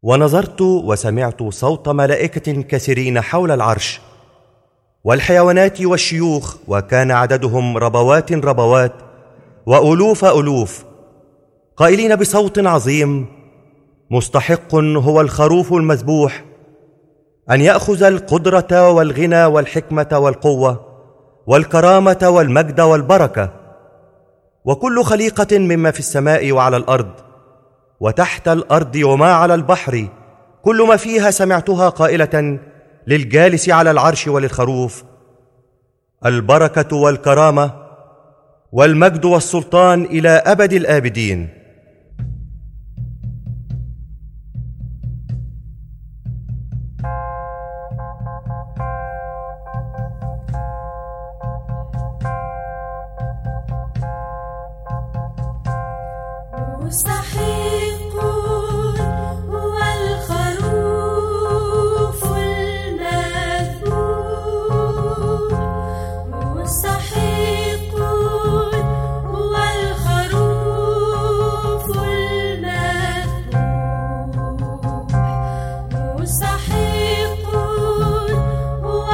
ونظرت وسمعت صوت ملائكة كثيرين حول العرش والحيوانات والشيوخ، وكان عددهم ربوات ربوات وألوف ألوف، قائلين بصوت عظيم: مستحق هو الخروف المذبوح أن يأخذ القدرة والغنى والحكمة والقوة والكرامة والمجد والبركة. وكل خليقة مما في السماء وعلى الأرض وتحت الأرض وما على البحر، كل ما فيها، سمعتها قائلة للجالس على العرش وللخروف: البركة والكرامة والمجد والسلطان إلى أبد الآبدين. مستحق هو الخروف المذبوح، مستحق هو الخروف المذبوح، مستحق هو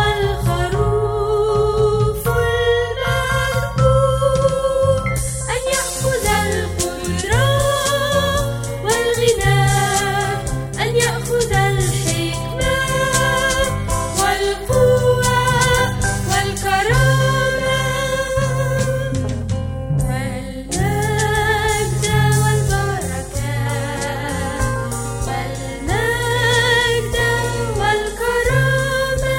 الخروف المذبوح أن يأخذ القدرة والغنى، أن يأخذ الحكمة والقوة والكرامة والمجد والبركة والمجد والكرامة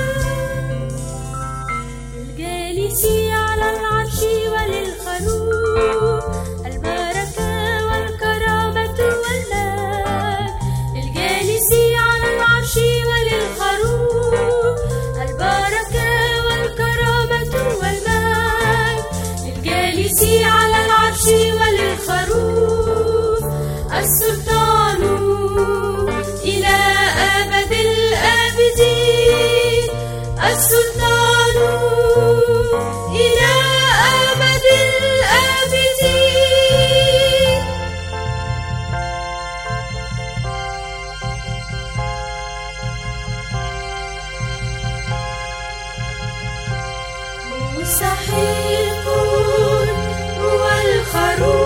للجالس على العرش وللخروف، البركة والكرامة والمجد. للجالس على العرش وللخروف، البركة والكرامة والمجد. للجالس على العرش وللخروف السلطان إلى أبد الآبدين، السلطان إلى أبد الآبدين. مستحق هو الخروف